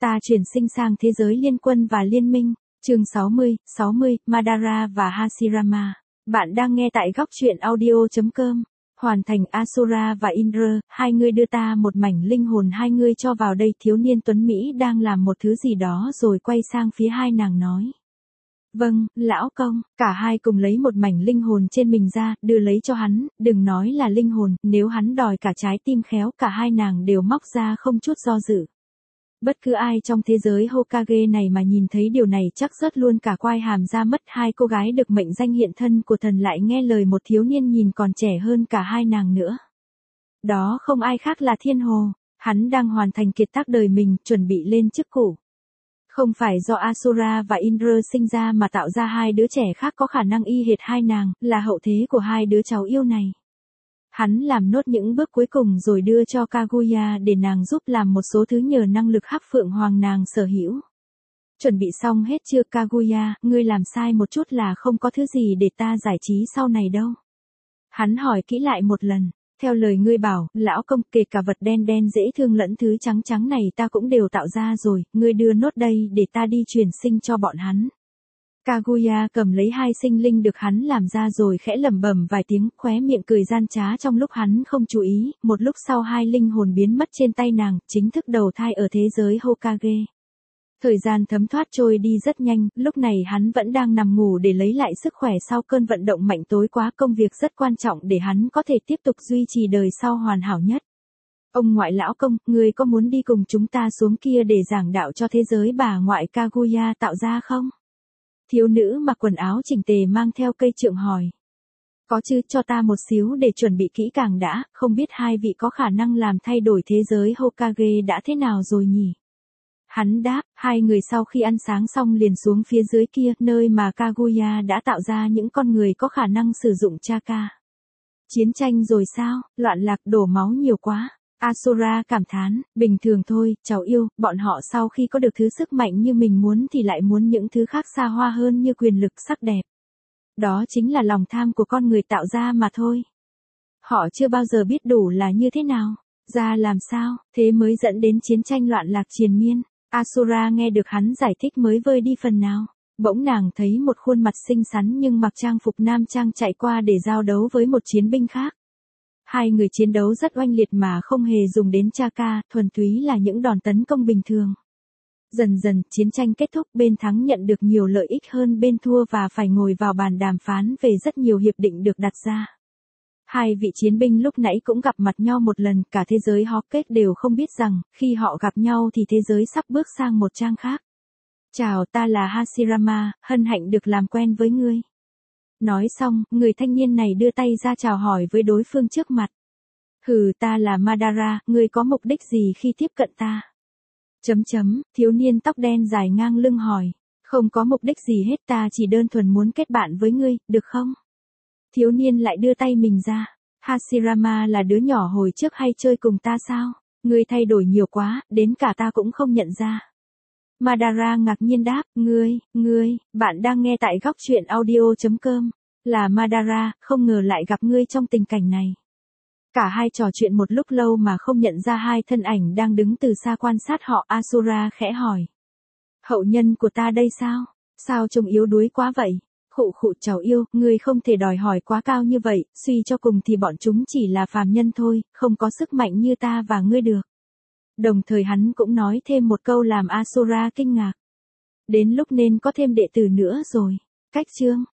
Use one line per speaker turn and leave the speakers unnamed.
Ta chuyển sinh sang thế giới liên quân và liên minh. Chương 60, Madara và Hashirama. Bạn đang nghe tại góc truyện audio.com. Hoàn thành Asura và Indra, hai người đưa ta một mảnh linh hồn, hai người cho vào đây. Thiếu niên tuấn Mỹ đang làm một thứ gì đó rồi quay sang phía hai nàng nói. Vâng, lão công. Cả hai cùng lấy một mảnh linh hồn trên mình ra, đưa lấy cho hắn. Đừng nói là linh hồn, nếu hắn đòi cả trái tim khéo, cả hai nàng đều móc ra không chút do dự. Bất cứ ai trong thế giới Hokage này mà nhìn thấy điều này chắc rớt luôn cả quai hàm ra mất. Hai cô gái được mệnh danh hiện thân của thần lại nghe lời một thiếu niên nhìn còn trẻ hơn cả hai nàng nữa. Đó không ai khác là Thiên Hồ. Hắn đang hoàn thành kiệt tác đời mình, chuẩn bị lên chức cụ. Không phải do Asura và Indra sinh ra mà tạo ra hai đứa trẻ khác có khả năng y hệt hai nàng, là hậu thế của hai đứa cháu yêu này. Hắn làm nốt những bước cuối cùng rồi đưa cho Kaguya để nàng giúp làm một số thứ nhờ năng lực Hắc Phượng Hoàng nàng sở hữu. Chuẩn bị xong hết chưa Kaguya, ngươi làm sai một chút là không có thứ gì để ta giải trí sau này đâu. Hắn hỏi kỹ lại một lần. Theo lời ngươi bảo, lão công, kể cả vật đen đen dễ thương lẫn thứ trắng trắng này ta cũng đều tạo ra rồi, ngươi đưa nốt đây để ta đi chuyển sinh cho bọn hắn. Kaguya cầm lấy hai sinh linh được hắn làm ra rồi khẽ lẩm bẩm vài tiếng, khóe miệng cười gian trá trong lúc hắn không chú ý. Một lúc sau hai linh hồn biến mất trên tay nàng, chính thức đầu thai ở thế giới Hokage. Thời gian thấm thoát trôi đi rất nhanh, lúc này hắn vẫn đang nằm ngủ để lấy lại sức khỏe sau cơn vận động mạnh tối quá. Công việc rất quan trọng để hắn có thể tiếp tục duy trì đời sau hoàn hảo nhất. Ông ngoại lão công, người có muốn đi cùng chúng ta xuống kia để giảng đạo cho thế giới bà ngoại Kaguya tạo ra không? Thiếu nữ mặc quần áo chỉnh tề mang theo cây trượng hỏi. Có chứ, cho ta một xíu để chuẩn bị kỹ càng đã, không biết hai vị có khả năng làm thay đổi thế giới Hokage đã thế nào rồi nhỉ? Hắn đáp, hai người sau khi ăn sáng xong liền xuống phía dưới kia, nơi mà Kaguya đã tạo ra những con người có khả năng sử dụng chakra. Chiến tranh rồi sao, loạn lạc đổ máu nhiều quá. Asura cảm thán, bình thường thôi, cháu yêu, bọn họ sau khi có được thứ sức mạnh như mình muốn thì lại muốn những thứ khác xa hoa hơn như quyền lực, sắc đẹp. Đó chính là lòng tham của con người tạo ra mà thôi. Họ chưa bao giờ biết đủ là như thế nào, ra làm sao, thế mới dẫn đến chiến tranh loạn lạc triền miên. Asura nghe được hắn giải thích mới vơi đi phần nào. Bỗng nàng thấy một khuôn mặt xinh xắn nhưng mặc trang phục nam trang chạy qua để giao đấu với một chiến binh khác. Hai người chiến đấu rất oanh liệt mà không hề dùng đến chakra, thuần túy là những đòn tấn công bình thường. Dần dần, chiến tranh kết thúc, bên thắng nhận được nhiều lợi ích hơn bên thua và phải ngồi vào bàn đàm phán về rất nhiều hiệp định được đặt ra. Hai vị chiến binh lúc nãy cũng gặp mặt nhau một lần, cả thế giới Hokage đều không biết rằng, khi họ gặp nhau thì thế giới sắp bước sang một trang khác. Chào, ta là Hashirama, hân hạnh được làm quen với ngươi. Nói xong, người thanh niên này đưa tay ra chào hỏi với đối phương trước mặt. Hừ, ta là Madara, ngươi có mục đích gì khi tiếp cận ta? Thiếu niên tóc đen dài ngang lưng hỏi. Không có mục đích gì hết, ta chỉ đơn thuần muốn kết bạn với ngươi, được không? Thiếu niên lại đưa tay mình ra. Hashirama là đứa nhỏ hồi trước hay chơi cùng ta sao? Ngươi thay đổi nhiều quá, đến cả ta cũng không nhận ra. Madara ngạc nhiên đáp, ngươi, bạn đang nghe tại góc truyện audio.com. Là Madara, không ngờ lại gặp ngươi trong tình cảnh này. Cả hai trò chuyện một lúc lâu mà không nhận ra hai thân ảnh đang đứng từ xa quan sát họ. Asura khẽ hỏi. Hậu nhân của ta đây sao? Sao trông yếu đuối quá vậy? Khụ cháu yêu, ngươi không thể đòi hỏi quá cao như vậy, suy cho cùng thì bọn chúng chỉ là phàm nhân thôi, không có sức mạnh như ta và ngươi được. Đồng thời hắn cũng nói thêm một câu làm Asura kinh ngạc. Đến lúc nên có thêm đệ tử nữa rồi. Cách chương.